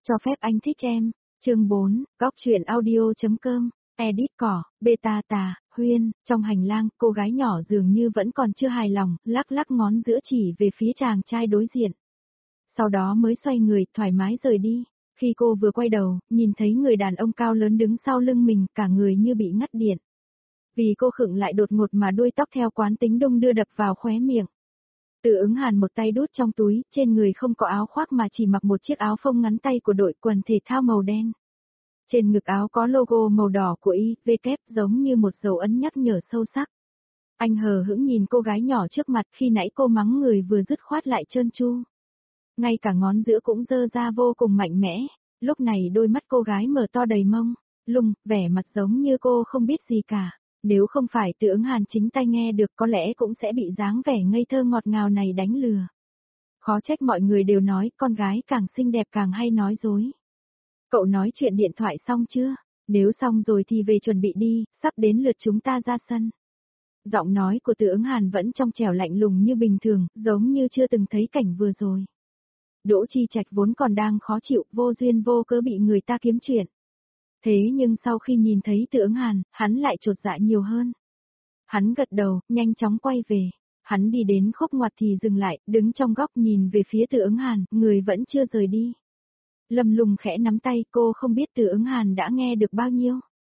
Cho phép anh thích em. Chương 4, góc truyện audio.com, edit cỏ, beta tà, Huyên, trong hành lang, cô gái nhỏ dường như vẫn còn chưa hài lòng, lắc lắc ngón giữa chỉ về phía chàng trai đối diện. Sau đó mới xoay người, thoải mái rời đi. Khi cô vừa quay đầu, nhìn thấy người đàn ông cao lớn đứng sau lưng mình, cả người như bị ngắt điện. Vì cô khựng lại đột ngột mà đuôi tóc theo quán tính đung đưa đập vào khóe miệng. Từ Ứng Hàn một tay đút trong túi, trên người không có áo khoác mà chỉ mặc một chiếc áo phông ngắn tay của đội quần thể thao màu đen. Trên ngực áo có logo màu đỏ của IVK giống như một dấu ấn nhắc nhở sâu sắc. Anh hờ hững nhìn cô gái nhỏ trước mặt, khi nãy cô mắng người vừa dứt khoát lại trơn tru. Ngay cả ngón giữa cũng dơ ra vô cùng mạnh mẽ, lúc này đôi mắt cô gái mở to đầy mông, lung, vẻ mặt giống như cô không biết gì cả. Nếu không phải Từ Ứng Hàn chính tay nghe được có lẽ cũng sẽ bị dáng vẻ ngây thơ ngọt ngào này đánh lừa. Khó trách mọi người đều nói con gái càng xinh đẹp càng hay nói dối. Cậu nói chuyện điện thoại xong chưa? Nếu xong rồi thì về chuẩn bị đi, sắp đến lượt chúng ta ra sân. Giọng nói của Từ Ứng Hàn vẫn trong trẻo lạnh lùng như bình thường, giống như chưa từng thấy cảnh vừa rồi. Đỗ Chi Trạch vốn còn đang khó chịu, vô duyên vô cớ bị người ta kiếm chuyện. Thế nhưng sau khi nhìn thấy Từ Ứng Hàn, hắn lại chột dạ nhiều hơn. Hắn gật đầu, nhanh chóng quay về. Hắn đi đến khúc ngoặt thì dừng lại, đứng trong góc nhìn về phía Từ Ứng Hàn, người vẫn chưa rời đi. Lâm Lung khẽ nắm tay, cô không biết Từ Ứng Hàn đã nghe được bao nhiêu.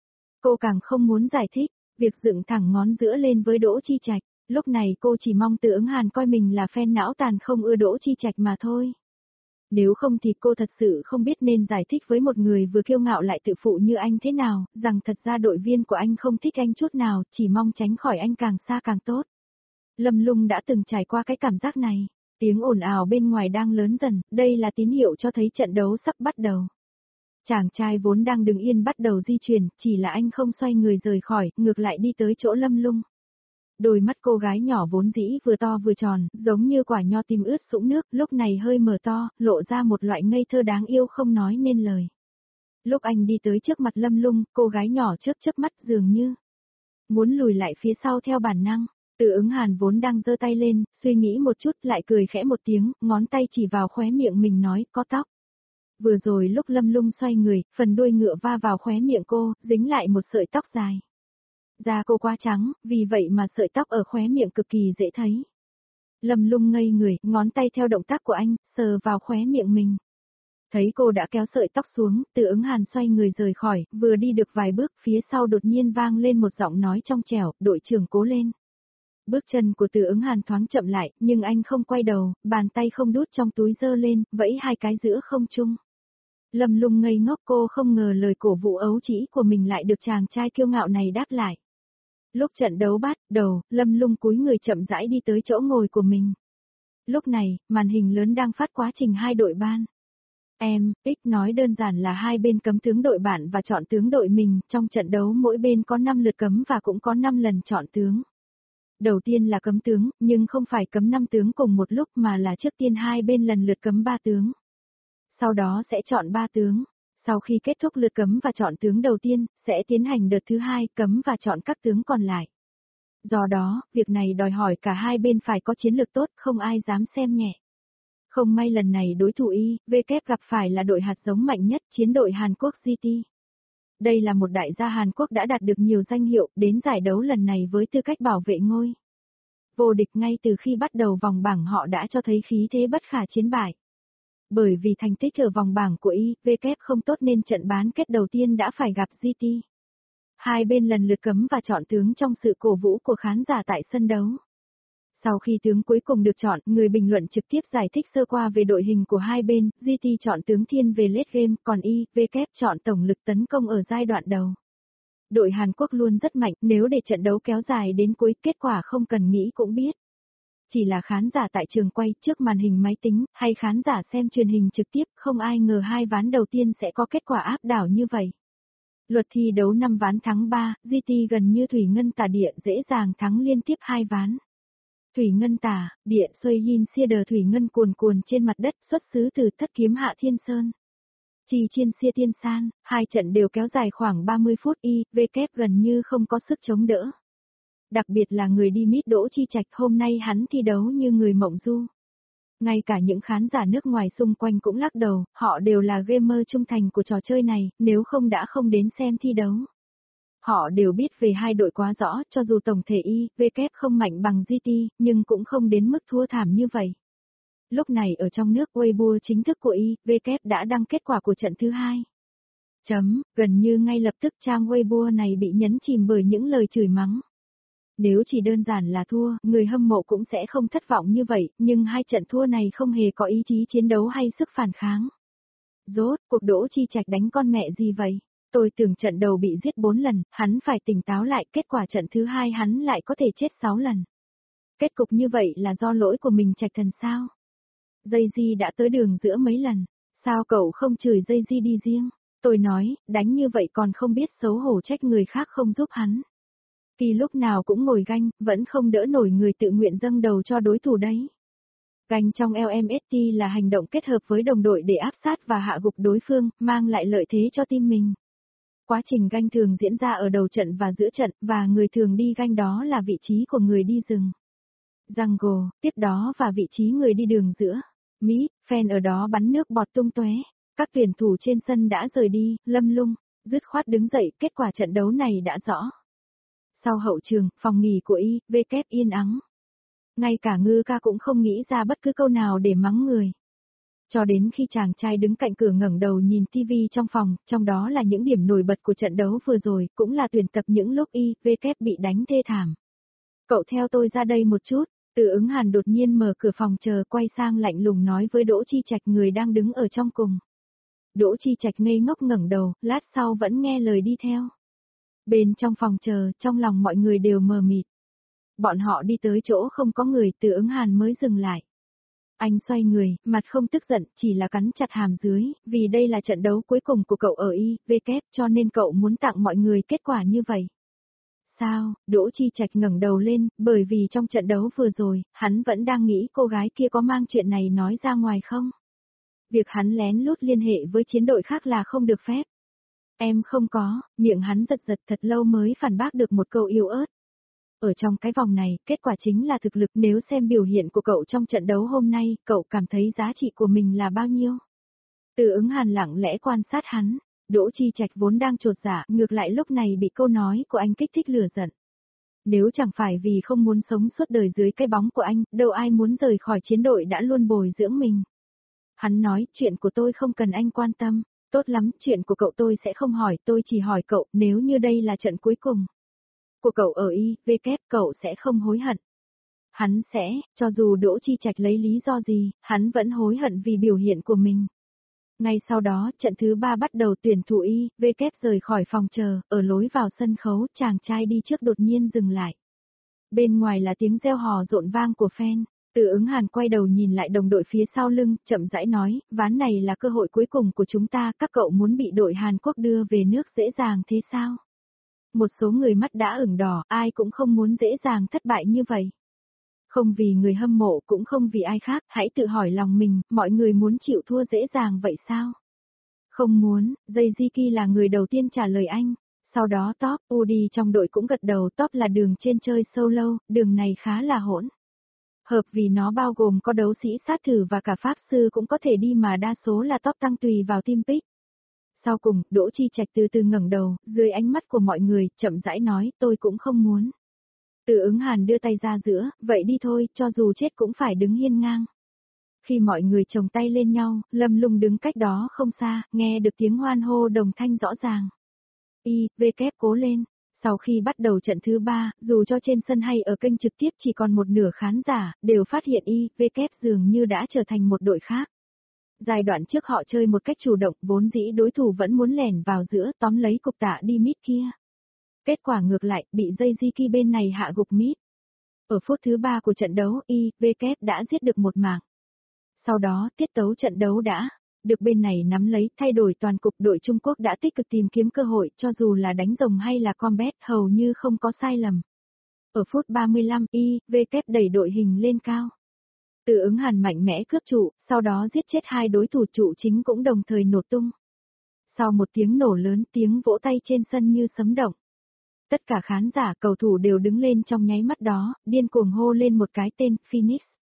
Cô càng không muốn giải thích, việc dựng thẳng ngón giữa lên với Đỗ Chi Trạch, lúc này cô chỉ mong Từ Ứng Hàn coi mình là fan não tàn không ưa Đỗ Chi Trạch mà thôi. Nếu không thì cô thật sự không biết nên giải thích với một người vừa kiêu ngạo lại tự phụ như anh thế nào, rằng thật ra đội viên của anh không thích anh chút nào, chỉ mong tránh khỏi anh càng xa càng tốt. Lâm Lung đã từng trải qua cái cảm giác này, tiếng ồn ào bên ngoài đang lớn dần, đây là tín hiệu cho thấy trận đấu sắp bắt đầu. Chàng trai vốn đang đứng yên bắt đầu di chuyển, chỉ là anh không xoay người rời khỏi, ngược lại đi tới chỗ Lâm Lung. Đôi mắt cô gái nhỏ vốn dĩ vừa to vừa tròn, giống như quả nho tim ướt sũng nước, lúc này hơi mở to, lộ ra một loại ngây thơ đáng yêu không nói nên lời. Lúc anh đi tới trước mặt Lâm Lung, cô gái nhỏ chớp mắt dường như muốn lùi lại phía sau theo bản năng. Từ Ứng Hàn vốn đang giơ tay lên, suy nghĩ một chút lại cười khẽ một tiếng, ngón tay chỉ vào khóe miệng mình nói, có tóc. Vừa rồi lúc Lâm Lung xoay người, phần đuôi ngựa va vào khóe miệng cô, dính lại một sợi tóc dài. Da cô quá trắng, vì vậy mà sợi tóc ở khóe miệng cực kỳ dễ thấy. Lâm Lung ngây người, ngón tay theo động tác của anh, sờ vào khóe miệng mình. Thấy cô đã kéo sợi tóc xuống, Từ Ứng Hàn xoay người rời khỏi, vừa đi được vài bước, phía sau đột nhiên vang lên một giọng nói trong trẻo, đội trưởng cố lên. Bước chân của Từ Ứng Hàn thoáng chậm lại, nhưng anh không quay đầu, bàn tay không đút trong túi giơ lên, vẫy hai cái giữa không trung. Lâm Lung ngây ngốc, cô không ngờ lời cổ vũ ấu trĩ của mình lại được chàng trai kiêu ngạo này đáp lại. Lúc trận đấu bắt đầu, Lâm Lung cúi người chậm rãi đi tới chỗ ngồi của mình. Lúc này, màn hình lớn đang phát quá trình hai đội ban. Nói đơn giản là hai bên cấm tướng đội bạn và chọn tướng đội mình, trong trận đấu mỗi bên có 5 lượt cấm và cũng có 5 lần chọn tướng. Đầu tiên là cấm tướng, nhưng không phải cấm 5 tướng cùng một lúc mà là trước tiên hai bên lần lượt cấm 3 tướng. Sau đó sẽ chọn 3 tướng. Sau khi kết thúc lượt cấm và chọn tướng đầu tiên, sẽ tiến hành đợt thứ hai cấm và chọn các tướng còn lại. Do đó, việc này đòi hỏi cả hai bên phải có chiến lược tốt, không ai dám xem nhẹ. Không may lần này đối thủ IVK gặp phải là đội hạt giống mạnh nhất, chiến đội Hàn Quốc GT. Đây là một đại gia Hàn Quốc đã đạt được nhiều danh hiệu, đến giải đấu lần này với tư cách bảo vệ ngôi vô địch ngay từ khi bắt đầu vòng bảng họ đã cho thấy khí thế bất khả chiến bại. Bởi vì thành tích ở vòng bảng của IVK không tốt nên trận bán kết đầu tiên đã phải gặp GT. Hai bên lần lượt cấm và chọn tướng trong sự cổ vũ của khán giả tại sân đấu. Sau khi tướng cuối cùng được chọn, người bình luận trực tiếp giải thích sơ qua về đội hình của hai bên, GT chọn tướng thiên về late game, còn IVK chọn tổng lực tấn công ở giai đoạn đầu. Đội Hàn Quốc luôn rất mạnh, nếu để trận đấu kéo dài đến cuối, kết quả không cần nghĩ cũng biết. Chỉ là khán giả tại trường quay trước màn hình máy tính, hay khán giả xem truyền hình trực tiếp, không ai ngờ hai ván đầu tiên sẽ có kết quả áp đảo như vậy. Luật thi đấu 5 ván thắng 3, GT gần như thủy ngân tả địa dễ dàng thắng liên tiếp 2 ván. Thủy ngân tả, địa xoay yin xia đờ thủy ngân cuồn cuồn trên mặt đất xuất xứ từ Thất Kiếm Hạ Thiên Sơn. Chi chiên xia tiên san, hai trận đều kéo dài khoảng 30 phút IVK gần như không có sức chống đỡ. Đặc biệt là người đi mít Đỗ Chi Trạch hôm nay hắn thi đấu như người mộng du. Ngay cả những khán giả nước ngoài xung quanh cũng lắc đầu, họ đều là gamer trung thành của trò chơi này, nếu không đã không đến xem thi đấu. Họ đều biết về hai đội quá rõ, cho dù tổng thể IWK không mạnh bằng GT, nhưng cũng không đến mức thua thảm như vậy. Lúc này ở trong nước Weibo chính thức của IWK đã đăng kết quả của trận thứ hai. Gần như ngay lập tức trang Weibo này bị nhấn chìm bởi những lời chửi mắng. Nếu chỉ đơn giản là thua, người hâm mộ cũng sẽ không thất vọng như vậy, nhưng hai trận thua này không hề có ý chí chiến đấu hay sức phản kháng. Rốt cuộc Đỗ Chi Trạch đánh con mẹ gì vậy? Tôi tưởng trận đầu bị giết 4 lần, hắn phải tỉnh táo lại, kết quả trận thứ hai hắn lại có thể chết 6 lần. Kết cục như vậy là do lỗi của mình Trạch thần sao? Jay-Z đã tới đường giữa mấy lần, sao cậu không chửi Jay-Z đi riêng? Tôi nói, đánh như vậy còn không biết xấu hổ trách người khác không giúp hắn. Kỳ lúc nào cũng ngồi ganh, vẫn không đỡ nổi người tự nguyện dâng đầu cho đối thủ đấy. Ganh trong LMST là hành động kết hợp với đồng đội để áp sát và hạ gục đối phương, mang lại lợi thế cho team mình. Quá trình ganh thường diễn ra ở đầu trận và giữa trận, và người thường đi ganh đó là vị trí của người đi rừng. Jungle, tiếp đó và vị trí người đi đường giữa. Mid, fan ở đó bắn nước bọt tung tóe. Các tuyển thủ trên sân đã rời đi, Lâm Lung, dứt khoát đứng dậy, kết quả trận đấu này đã rõ. Sau hậu trường, phòng nghỉ của IWK yên ắng. Ngay cả Ngư Ca cũng không nghĩ ra bất cứ câu nào để mắng người. Cho đến khi chàng trai đứng cạnh cửa ngẩng đầu nhìn TV trong phòng, trong đó là những điểm nổi bật của trận đấu vừa rồi, cũng là tuyển tập những lúc IWK bị đánh thê thảm. Cậu theo tôi ra đây một chút. Từ Ứng Hàn đột nhiên mở cửa phòng chờ, quay sang lạnh lùng nói với Đỗ Chi Trạch, người đang đứng ở trong cùng. Đỗ Chi Trạch ngây ngốc ngẩng đầu, lát sau vẫn nghe lời đi theo. Bên trong phòng chờ, trong lòng mọi người đều mờ mịt. Bọn họ đi tới chỗ không có người, Từ Ứng Hàn mới dừng lại. Anh xoay người, mặt không tức giận, chỉ là cắn chặt hàm dưới, vì đây là trận đấu cuối cùng của cậu ở IWK, cho nên cậu muốn tặng mọi người kết quả như vậy. Sao? Đỗ Chi Trạch ngẩng đầu lên, bởi vì trong trận đấu vừa rồi, hắn vẫn đang nghĩ cô gái kia có mang chuyện này nói ra ngoài không? Việc hắn lén lút liên hệ với chiến đội khác là không được phép. Em không có, miệng hắn giật giật thật lâu mới phản bác được một câu yếu ớt. Ở trong cái vòng này, kết quả chính là thực lực, nếu xem biểu hiện của cậu trong trận đấu hôm nay, cậu cảm thấy giá trị của mình là bao nhiêu? Từ Ứng Hàn lặng lẽ quan sát hắn. Đỗ Chi Trạch vốn đang chột dạ, ngược lại lúc này bị câu nói của anh kích thích lửa giận. Nếu chẳng phải vì không muốn sống suốt đời dưới cái bóng của anh, đâu ai muốn rời khỏi chiến đội đã luôn bồi dưỡng mình. Hắn nói, chuyện của tôi không cần anh quan tâm, tốt lắm, chuyện của cậu tôi sẽ không hỏi, tôi chỉ hỏi cậu, nếu như đây là trận cuối cùng của cậu ở IWK, cậu sẽ không hối hận. Hắn sẽ, cho dù Đỗ Chi Trạch lấy lý do gì, hắn vẫn hối hận vì biểu hiện của mình. Ngay sau đó, trận thứ 3 bắt đầu, tuyển thủ IWK rời khỏi phòng chờ, ở lối vào sân khấu, chàng trai đi trước đột nhiên dừng lại. Bên ngoài là tiếng reo hò rộn vang của fan. Từ Ứng Hàn quay đầu nhìn lại đồng đội phía sau lưng, chậm rãi nói, ván này là cơ hội cuối cùng của chúng ta, các cậu muốn bị đội Hàn Quốc đưa về nước dễ dàng thế sao? Một số người mắt đã ửng đỏ, ai cũng không muốn dễ dàng thất bại như vậy. Không vì người hâm mộ cũng không vì ai khác, hãy tự hỏi lòng mình, mọi người muốn chịu thua dễ dàng vậy sao? Không muốn, Jay-Z là người đầu tiên trả lời anh. Sau đó Top, Udi trong đội cũng gật đầu, Top là đường trên chơi solo, đường này khá là hỗn. Hợp vì nó bao gồm có đấu sĩ sát thử và cả pháp sư cũng có thể đi, mà đa số là Top tăng tùy vào team pick. Sau cùng, Đỗ Chi Trạch từ từ ngẩng đầu, dưới ánh mắt của mọi người, chậm rãi nói, tôi cũng không muốn. Từ Ứng Hàn đưa tay ra giữa, vậy đi thôi, cho dù chết cũng phải đứng hiên ngang. Khi mọi người chồng tay lên nhau, Lâm Lung đứng cách đó không xa, nghe được tiếng hoan hô đồng thanh rõ ràng. IWK cố lên. Sau khi bắt đầu trận thứ 3, dù cho trên sân hay ở kênh trực tiếp chỉ còn một nửa khán giả, đều phát hiện IWK dường như đã trở thành một đội khác. Giai đoạn trước họ chơi một cách chủ động, vốn dĩ đối thủ vẫn muốn lẻn vào giữa, tóm lấy cục tạ đi mid kia. Kết quả ngược lại, bị Jay-Z bên này hạ gục mid. Ở phút thứ 3 của trận đấu, IWK đã giết được một mạng. Sau đó, tiết tấu trận đấu đã được bên này nắm lấy, thay đổi toàn cục. Đội Trung Quốc đã tích cực tìm kiếm cơ hội, cho dù là đánh rồng hay là combat, hầu như không có sai lầm. Ở phút 35, IWK đẩy đội hình lên cao. Từ Ứng Hàn mạnh mẽ cướp trụ, sau đó giết chết hai đối thủ, trụ chính cũng đồng thời nổ tung. Sau một tiếng nổ lớn, tiếng vỗ tay trên sân như sấm động. Tất cả khán giả, cầu thủ đều đứng lên trong nháy mắt đó, điên cuồng hô lên một cái tên, Phoenix.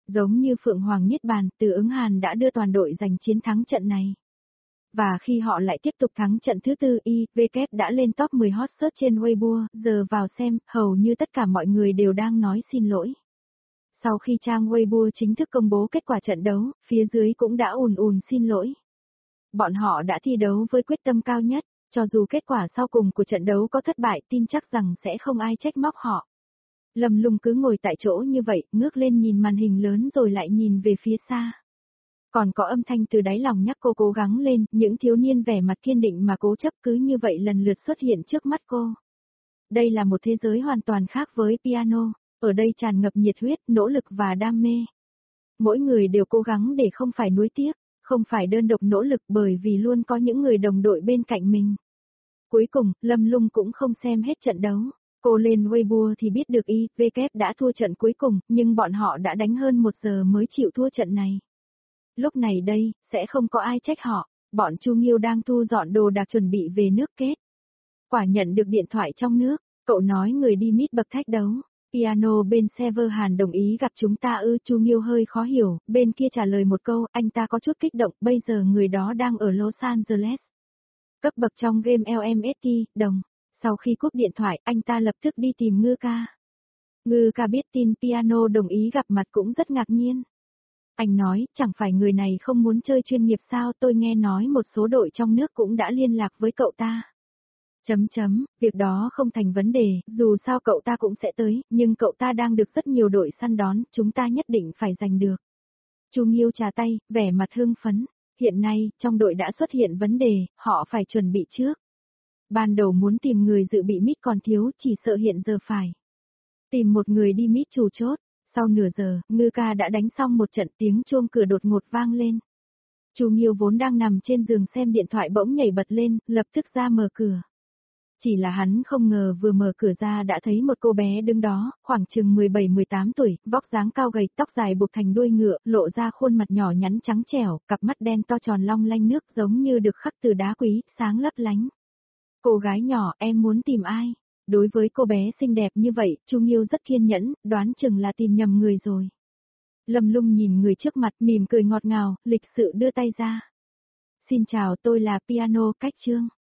Giống như Phượng Hoàng Niết Bàn, Từ Ứng Hàn đã đưa toàn đội giành chiến thắng trận này. Và khi họ lại tiếp tục thắng trận thứ tư, IWK đã lên top 10 hot search trên Weibo, giờ vào xem, hầu như tất cả mọi người đều đang nói xin lỗi. Sau khi trang Weibo chính thức công bố kết quả trận đấu, phía dưới cũng đã ùn ùn xin lỗi. Bọn họ đã thi đấu với quyết tâm cao nhất, cho dù kết quả sau cùng của trận đấu có thất bại, tin chắc rằng sẽ không ai trách móc họ. Lâm Lung cứ ngồi tại chỗ như vậy, ngước lên nhìn màn hình lớn rồi lại nhìn về phía xa. Còn có âm thanh từ đáy lòng nhắc cô cố gắng lên, những thiếu niên vẻ mặt kiên định mà cố chấp cứ như vậy lần lượt xuất hiện trước mắt cô. Đây là một thế giới hoàn toàn khác với piano, ở đây tràn ngập nhiệt huyết, nỗ lực và đam mê. Mỗi người đều cố gắng để không phải nuối tiếc, không phải đơn độc nỗ lực bởi vì luôn có những người đồng đội bên cạnh mình. Cuối cùng, Lâm Lung cũng không xem hết trận đấu. Cô lên Weibo thì biết được IWK đã thua trận cuối cùng, nhưng bọn họ đã đánh hơn 1 giờ mới chịu thua trận này. Lúc này đây, sẽ không có ai trách họ, bọn Chu Nghiêu đang thu dọn đồ đạc chuẩn bị về nước kết. Quả nhận được điện thoại trong nước, cậu nói người đi mít bậc thách đấu. Piano bên server Hàn đồng ý gặp chúng ta ư? Chu Nghiêu hơi khó hiểu, bên kia trả lời một câu, anh ta có chút kích động, bây giờ người đó đang ở Los Angeles. Cấp bậc trong game LMST, đồng. Sau khi cúp điện thoại, anh ta lập tức đi tìm Ngư Ca. Ngư Ca biết tin Piano đồng ý gặp mặt cũng rất ngạc nhiên. Anh nói, chẳng phải người này không muốn chơi chuyên nghiệp sao, tôi nghe nói một số đội trong nước cũng đã liên lạc với cậu ta. Việc đó không thành vấn đề, dù sao cậu ta cũng sẽ tới, nhưng cậu ta đang được rất nhiều đội săn đón, chúng ta nhất định phải giành được. Chu Nghiêu trà tay, vẻ mặt hưng phấn. Hiện nay, trong đội đã xuất hiện vấn đề, họ phải chuẩn bị trước. Ban đầu muốn tìm người dự bị mít còn thiếu, chỉ sợ hiện giờ phải tìm một người đi mít chủ chốt. Sau nửa giờ, Ngư Ca đã đánh xong một trận, tiếng chuông cửa đột ngột vang lên. Chu Nghiêu vốn đang nằm trên giường xem điện thoại bỗng nhảy bật lên, lập tức ra mở cửa. Chỉ là hắn không ngờ vừa mở cửa ra đã thấy một cô bé đứng đó, khoảng chừng 17-18 tuổi, vóc dáng cao gầy, tóc dài buộc thành đuôi ngựa, lộ ra khuôn mặt nhỏ nhắn trắng trẻo, cặp mắt đen to tròn long lanh nước giống như được khắc từ đá quý, sáng lấp lánh. Cô gái nhỏ, em muốn tìm ai? Đối với cô bé xinh đẹp như vậy, Chu Nghiêu rất kiên nhẫn, đoán chừng là tìm nhầm người rồi. Lâm Lung nhìn người trước mặt, mỉm cười ngọt ngào, lịch sự đưa tay ra. Xin chào, tôi là Piano Cách Trương.